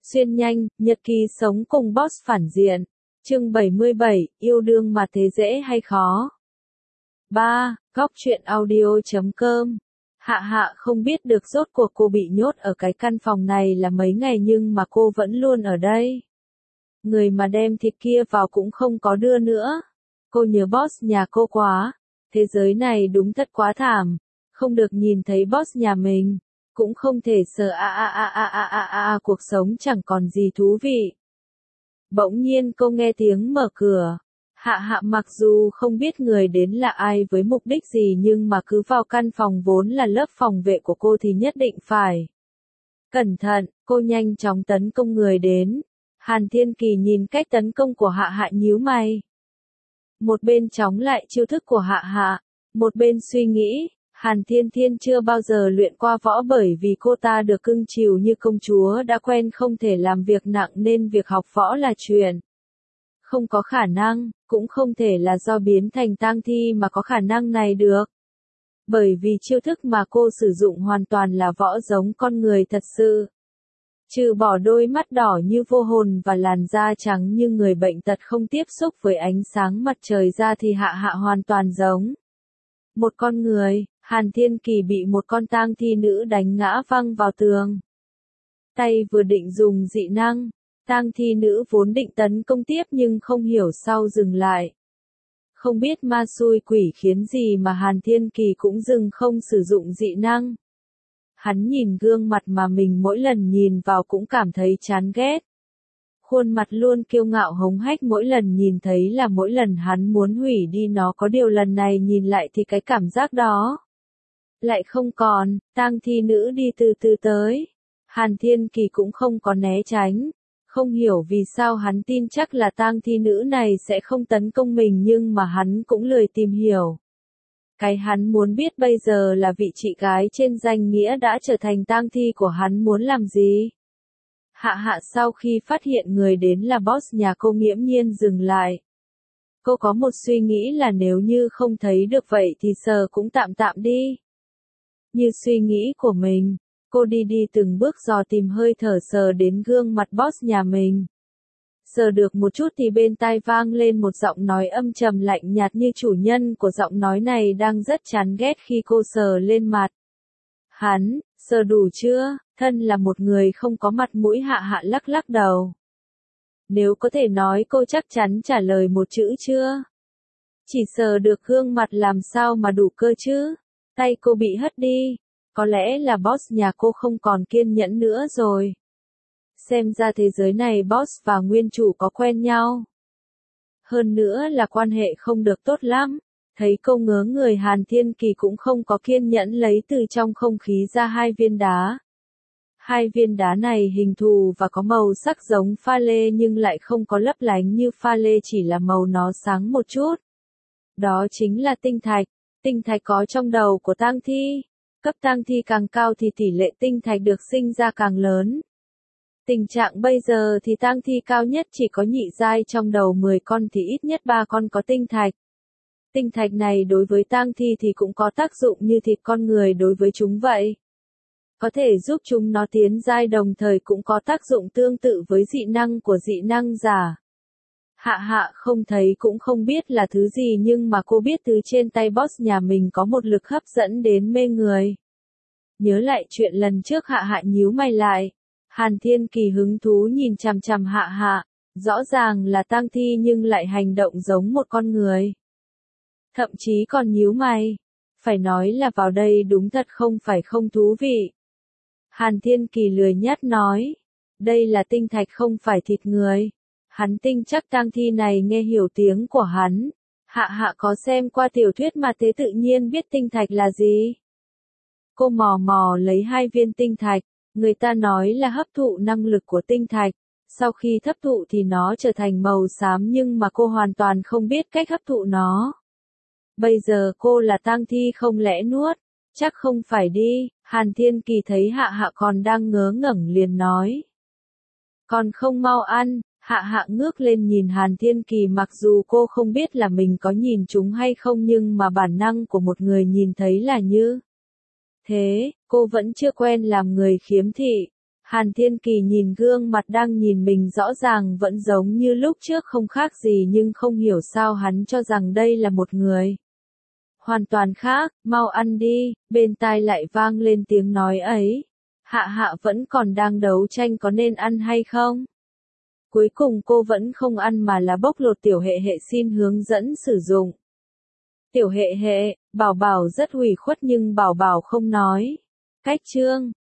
Xuyên nhanh, nhật ký sống cùng boss phản diện. Chương 77, yêu đương mà thế dễ hay khó? 3. Góc truyện audio.com. Hạ không biết được rốt cuộc cô bị nhốt ở cái căn phòng này là mấy ngày nhưng mà cô vẫn luôn ở đây. Người mà đem thịt kia vào cũng không có đưa nữa. Cô nhớ boss nhà cô quá. Thế giới này đúng thật quá thảm. Không được nhìn thấy boss nhà mình. Cũng không thể sờ cuộc sống chẳng còn gì thú vị. Bỗng nhiên cô nghe tiếng mở cửa. Hạ mặc dù không biết người đến là ai với mục đích gì nhưng mà cứ vào căn phòng vốn là lớp phòng vệ của cô thì nhất định phải. Cẩn thận, cô nhanh chóng tấn công người đến. Hàn Thiên Kỳ nhìn cách tấn công của Hạ nhíu mày. Một bên chống lại chiêu thức của Hạ, một bên suy nghĩ. Hàn Thiên chưa bao giờ luyện qua võ bởi vì cô ta được cưng chiều như công chúa đã quen không thể làm việc nặng nên việc học võ là chuyện. Không có khả năng, cũng không thể là do biến thành tang thi mà có khả năng này được. Bởi vì chiêu thức mà cô sử dụng hoàn toàn là võ giống con người thật sự. Trừ bỏ đôi mắt đỏ như vô hồn và làn da trắng như người bệnh tật không tiếp xúc với ánh sáng mặt trời ra thì Hạ hoàn toàn giống một con người. Hàn Thiên Kỳ bị một con tang thi nữ đánh ngã văng vào tường. Tay vừa định dùng dị năng, tang thi nữ vốn định tấn công tiếp nhưng không hiểu sao dừng lại. Không biết ma xui quỷ khiến gì mà Hàn Thiên Kỳ cũng dừng không sử dụng dị năng. Hắn nhìn gương mặt mà mình mỗi lần nhìn vào cũng cảm thấy chán ghét. Khuôn mặt luôn kiêu ngạo hống hách mỗi lần nhìn thấy là mỗi lần hắn muốn hủy đi nó, có điều lần này nhìn lại thì cái cảm giác đó lại không còn. Tang thi nữ đi từ từ tới. Hàn Thiên Kỳ cũng không có né tránh. Không hiểu vì sao hắn tin chắc là tang thi nữ này sẽ không tấn công mình nhưng mà hắn cũng lười tìm hiểu. Cái hắn muốn biết bây giờ là vị chị gái trên danh nghĩa đã trở thành tang thi của hắn muốn làm gì. Hạ sau khi phát hiện người đến là boss nhà cô nghiễm nhiên dừng lại. Cô có một suy nghĩ là nếu như không thấy được vậy thì sờ cũng tạm đi. Như suy nghĩ của mình, cô đi từng bước dò tìm hơi thở sờ đến gương mặt boss nhà mình. Sờ được một chút thì bên tai vang lên một giọng nói âm trầm lạnh nhạt như chủ nhân của giọng nói này đang rất chán ghét khi cô sờ lên mặt. Hắn, sờ đủ chưa? Thân là một người không có mặt mũi Hạ lắc đầu. Nếu có thể nói cô chắc chắn trả lời một chữ chưa? Chỉ sờ được gương mặt làm sao mà đủ cơ chứ? Tay cô bị hất đi. Có lẽ là boss nhà cô không còn kiên nhẫn nữa rồi. Xem ra thế giới này boss và nguyên chủ có quen nhau. Hơn nữa là quan hệ không được tốt lắm. Thấy cô ngớ người, Hàn Thiên Kỳ cũng không có kiên nhẫn lấy từ trong không khí ra hai viên đá. Hai viên đá này hình thù và có màu sắc giống pha lê nhưng lại không có lấp lánh như pha lê, chỉ là màu nó sáng một chút. Đó chính là tinh thạch. Tinh thạch có trong đầu của tang thi. Cấp tang thi càng cao thì tỷ lệ tinh thạch được sinh ra càng lớn. Tình trạng bây giờ thì tang thi cao nhất chỉ có nhị giai, trong đầu 10 con thì ít nhất 3 con có tinh thạch. Tinh thạch này đối với tang thi thì cũng có tác dụng như thịt con người đối với chúng vậy. Có thể giúp chúng nó tiến giai, đồng thời cũng có tác dụng tương tự với dị năng của dị năng giả. Hạ không thấy cũng không biết là thứ gì nhưng mà cô biết từ trên tay boss nhà mình có một lực hấp dẫn đến mê người. Nhớ lại chuyện lần trước, Hạ nhíu mày lại. Hàn Thiên Kỳ hứng thú nhìn chằm Hạ, rõ ràng là tang thi nhưng lại hành động giống một con người. Thậm chí còn nhíu mày. Phải nói là vào đây đúng thật không phải không thú vị. Hàn Thiên Kỳ lười nhác nói. Đây là tinh thạch không phải thịt người. Hắn tin chắc tang thi này nghe hiểu tiếng của hắn. Hạ có xem qua tiểu thuyết mà thế tự nhiên biết tinh thạch là gì. Cô mò lấy hai viên tinh thạch. Người ta nói là hấp thụ năng lực của tinh thạch. Sau khi hấp thụ thì nó trở thành màu xám nhưng mà cô hoàn toàn không biết cách hấp thụ nó. Bây giờ cô là tang thi không lẽ nuốt? Chắc không phải đi. Hàn Thiên Kỳ thấy Hạ còn đang ngớ ngẩn liền nói. Còn không mau ăn. Hạ ngước lên nhìn Hàn Thiên Kỳ, mặc dù cô không biết là mình có nhìn chúng hay không nhưng mà bản năng của một người nhìn thấy là như thế. Cô vẫn chưa quen làm người khiếm thị. Hàn Thiên Kỳ nhìn gương mặt đang nhìn mình rõ ràng vẫn giống như lúc trước không khác gì nhưng không hiểu sao hắn cho rằng đây là một người hoàn toàn khác, mau ăn đi, bên tai lại vang lên tiếng nói ấy. Hạ hạ vẫn còn đang đấu tranh có nên ăn hay không? Cuối cùng cô vẫn không ăn mà là bóc lột tiểu hệ hệ xin hướng dẫn sử dụng. Tiểu hệ hệ, bảo bảo rất ủy khuất nhưng bảo bảo không nói. Cách chương